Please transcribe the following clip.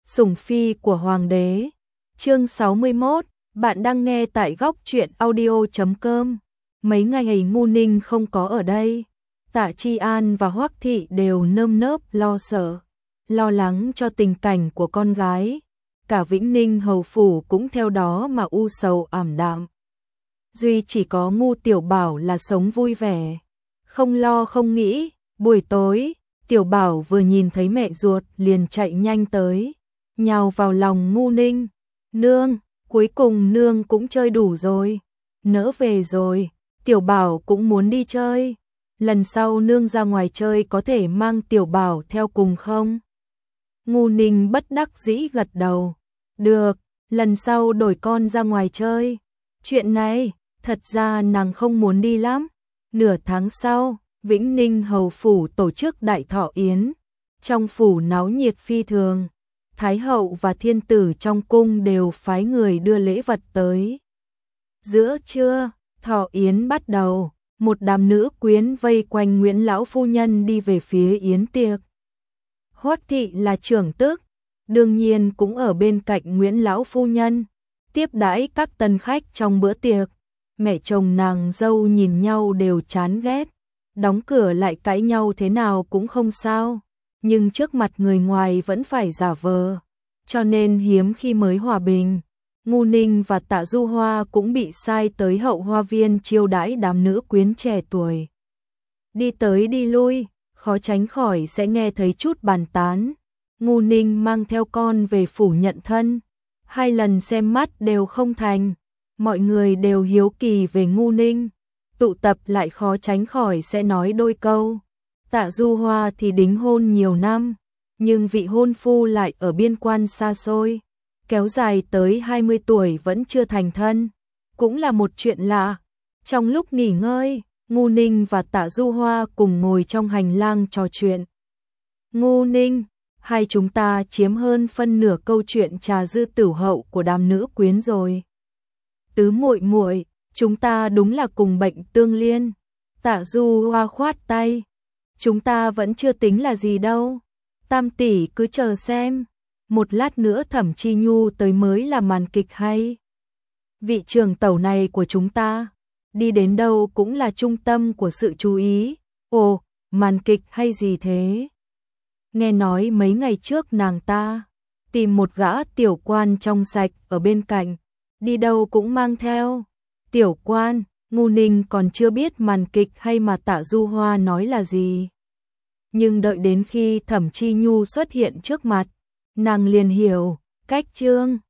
Sủng phi của hoàng đế. Chương 61, bạn đang nghe tại góc truyện audio.com. Mấy ngày ấy Ngu Ninh không có ở đây, Tạ Chi An và Hoắc Thị đều nơm nớp lo sợ, lo lắng cho tình cảnh của con gái. Cả Vĩnh Ninh hầu phủ cũng theo đó mà u sầu ảm đạm. Duy chỉ có Ngu Tiểu Bảo là sống vui vẻ, không lo không nghĩ. Buổi tối, Tiểu Bảo vừa nhìn thấy mẹ ruột liền chạy nhanh tới, nhào vào lòng Ngu Ninh. Nương, cuối cùng nương cũng chơi đủ rồi, nỡ về rồi. Tiểu Bảo cũng muốn đi chơi. Lần sau nương ra ngoài chơi có thể mang Tiểu Bảo theo cùng không? Ngu Ninh bất đắc dĩ gật đầu. Được, lần sau đổi con ra ngoài chơi. Chuyện này, thật ra nàng không muốn đi lắm. Nửa tháng sau, Vĩnh Ninh hầu phủ tổ chức đại thọ yến. Trong phủ náo nhiệt phi thường. Thái hậu và thiên tử trong cung đều phái người đưa lễ vật tới. Giữa trưa, thọ yến bắt đầu, một đám nữ quyến vây quanh Nguyễn lão phu nhân đi về phía yến tiệc. Hoắc Thị là trưởng tước, đương nhiên cũng ở bên cạnh Nguyễn lão phu nhân, tiếp đãi các tân khách trong bữa tiệc. Mẹ chồng nàng dâu nhìn nhau đều chán ghét, đóng cửa lại cãi nhau thế nào cũng không sao, nhưng trước mặt người ngoài vẫn phải giả vờ, cho nên hiếm khi mới hòa bình. Ngu Ninh và Tạ Du Hoa cũng bị sai tới hậu hoa viên chiêu đãi đám nữ quyến trẻ tuổi. Đi tới đi lui, khó tránh khỏi sẽ nghe thấy chút bàn tán. Ngu Ninh mang theo con về phủ nhận thân, 2 lần xem mắt đều không thành. Mọi người đều hiếu kỳ về Ngu Ninh, tụ tập lại khó tránh khỏi sẽ nói đôi câu. Tạ Du Hoa thì đính hôn nhiều năm, nhưng vị hôn phu lại ở biên quan xa xôi, kéo dài tới 20 tuổi vẫn chưa thành thân, cũng là một chuyện lạ. Trong lúc nghỉ ngơi, Ngu Ninh và Tạ Du Hoa cùng ngồi trong hành lang trò chuyện. Ngu Ninh, hai chúng ta chiếm hơn phân nửa câu chuyện trà dư tửu hậu của đám nữ quyến rồi. Tứ muội muội, chúng ta đúng là cùng bệnh tương liên. Tạ Du Hoa khoát tay. Chúng ta vẫn chưa tính là gì đâu. Tam tỷ cứ chờ xem. Một lát nữa Thẩm Chi Nhu tới mới là màn kịch hay. Vị trưởng tẩu này của chúng ta, đi đến đâu cũng là trung tâm của sự chú ý. Ồ, màn kịch hay gì thế? Nghe nói mấy ngày trước nàng ta tìm một gã tiểu quan trong sạch ở bên cạnh, đi đâu cũng mang theo. Tiểu quan, Ngu Ninh còn chưa biết màn kịch hay mà Tạ Du Hoa nói là gì. Nhưng đợi đến khi Thẩm Chi Nhu xuất hiện trước mặt, nàng liền hiểu, cách trương.